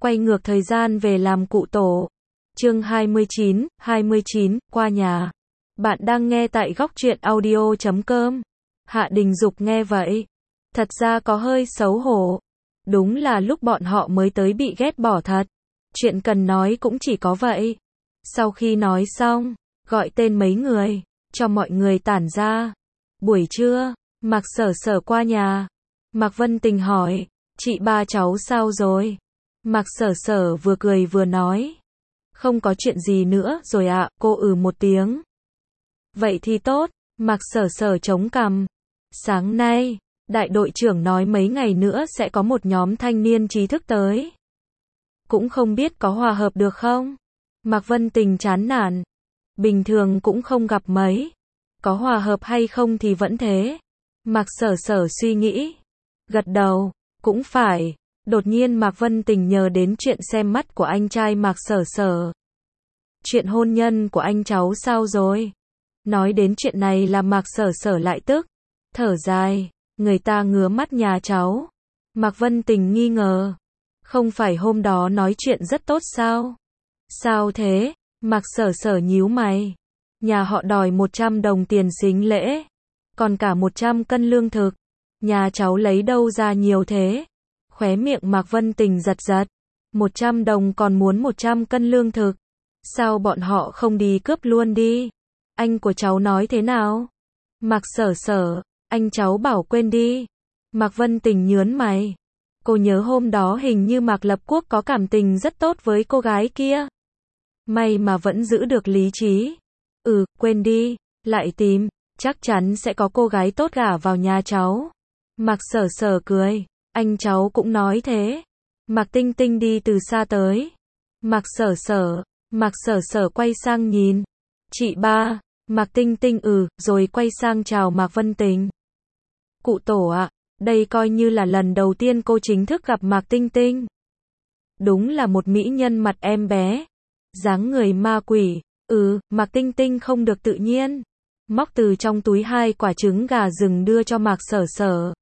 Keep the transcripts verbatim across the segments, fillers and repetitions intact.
Quay ngược thời gian về làm cụ tổ. Chương hai mươi chín, hai mươi chín, qua nhà. Bạn đang nghe tại góc truyện audio chấm com. Hạ Đình Dục nghe vậy, thật ra có hơi xấu hổ. Đúng là lúc bọn họ mới tới bị ghét bỏ thật. Chuyện cần nói cũng chỉ có vậy. Sau khi nói xong, gọi tên mấy người, cho mọi người tản ra. Buổi trưa, Mạc Sở Sở qua nhà. Mạc Vân Tình hỏi, chị ba cháu sao rồi? Mạc Sở Sở vừa cười vừa nói, không có chuyện gì nữa rồi ạ, cô ừ một tiếng. Vậy thì tốt, Mạc Sở Sở chống cằm. Sáng nay, đại đội trưởng nói mấy ngày nữa sẽ có một nhóm thanh niên trí thức tới. Cũng không biết có hòa hợp được không? Mạc Vân Tình chán nản. Bình thường cũng không gặp mấy. Có hòa hợp hay không thì vẫn thế. Mạc Sở Sở suy nghĩ. Gật đầu, cũng phải. Đột nhiên Mạc Vân Tình nhớ đến chuyện xem mắt của anh trai Mạc Sở Sở. Chuyện hôn nhân của anh cháu sao rồi? Nói đến chuyện này là Mạc Sở Sở lại tức. Thở dài, người ta ngứa mắt nhà cháu. Mạc Vân Tình nghi ngờ. Không phải hôm đó nói chuyện rất tốt sao? Sao thế? Mạc Sở Sở nhíu mày. Nhà họ đòi một trăm đồng tiền sính lễ. Còn cả một trăm cân lương thực. Nhà cháu lấy đâu ra nhiều thế? Khóe miệng Mạc Vân Tình giật giật. một trăm đồng còn muốn một trăm cân lương thực. Sao bọn họ không đi cướp luôn đi? Anh của cháu nói thế nào? Mạc Sở Sở, anh cháu bảo quên đi. Mạc Vân Tình nhớn mày. Cô nhớ hôm đó hình như Mạc Lập Quốc có cảm tình rất tốt với cô gái kia. May mà vẫn giữ được lý trí. Ừ, quên đi, lại tìm, chắc chắn sẽ có cô gái tốt gả vào nhà cháu. Mạc Sở Sở cười, anh cháu cũng nói thế. Mạc Tinh Tinh đi từ xa tới. Mạc Sở Sở, Mạc Sở Sở quay sang nhìn. Chị ba, Mạc Tinh Tinh ừ, rồi quay sang chào Mạc Vân Tình. Cụ tổ ạ, đây coi như là lần đầu tiên cô chính thức gặp Mạc Tinh Tinh. Đúng là một mỹ nhân mặt em bé. Dáng người ma quỷ, ừ, Mạc Tinh Tinh không được tự nhiên. Móc từ trong túi hai quả trứng gà rừng đưa cho Mạc Sở Sở.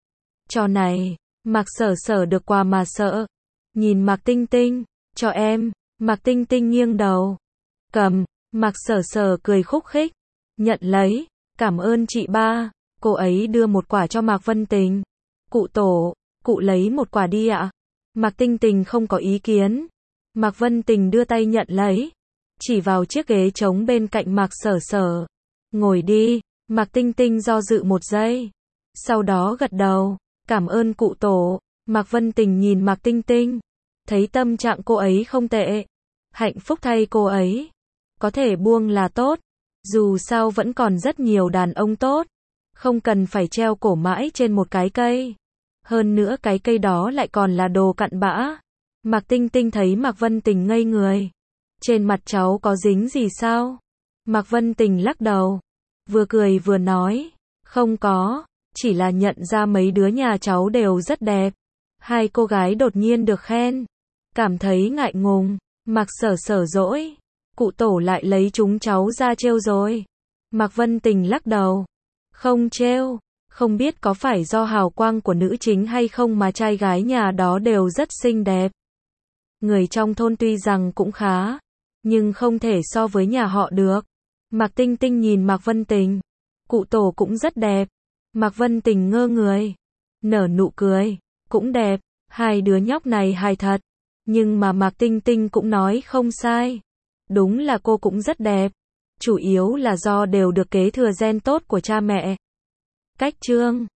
Cho này, Mạc Sở Sở được quà mà sợ. Nhìn Mạc Tinh Tinh, cho em. Mạc Tinh Tinh nghiêng đầu. Cầm, Mạc Sở Sở cười khúc khích. Nhận lấy, cảm ơn chị ba. Cô ấy đưa một quả cho Mạc Vân Tình. Cụ tổ, cụ lấy một quả đi ạ. Mạc Tinh Tinh không có ý kiến. Mạc Vân Tình đưa tay nhận lấy. Chỉ vào chiếc ghế trống bên cạnh Mạc Sở Sở. Ngồi đi. Mạc Tinh Tinh do dự một giây. Sau đó gật đầu. Cảm ơn cụ tổ. Mạc Vân Tình nhìn Mạc Tinh Tinh. Thấy tâm trạng cô ấy không tệ. Hạnh phúc thay cô ấy. Có thể buông là tốt. Dù sao vẫn còn rất nhiều đàn ông tốt. Không cần phải treo cổ mãi trên một cái cây. Hơn nữa cái cây đó lại còn là đồ cặn bã. Mạc Tinh Tinh thấy Mạc Vân Tình ngây người. Trên mặt cháu có dính gì sao? Mạc Vân Tình lắc đầu. Vừa cười vừa nói. Không có. Chỉ là nhận ra mấy đứa nhà cháu đều rất đẹp. Hai cô gái đột nhiên được khen. Cảm thấy ngại ngùng. Mạc Sở Sở dỗi. Cụ tổ lại lấy chúng cháu ra trêu rồi. Mạc Vân Tình lắc đầu. Không trêu. Không biết có phải do hào quang của nữ chính hay không mà trai gái nhà đó đều rất xinh đẹp. Người trong thôn tuy rằng cũng khá, nhưng không thể so với nhà họ được. Mạc Tinh Tinh nhìn Mạc Vân Tình. Cụ tổ cũng rất đẹp. Mạc Vân Tình ngơ người. Nở nụ cười. Cũng đẹp. Hai đứa nhóc này hài thật. Nhưng mà Mạc Tinh Tinh cũng nói không sai. Đúng là cô cũng rất đẹp. Chủ yếu là do đều được kế thừa gen tốt của cha mẹ. Cách chương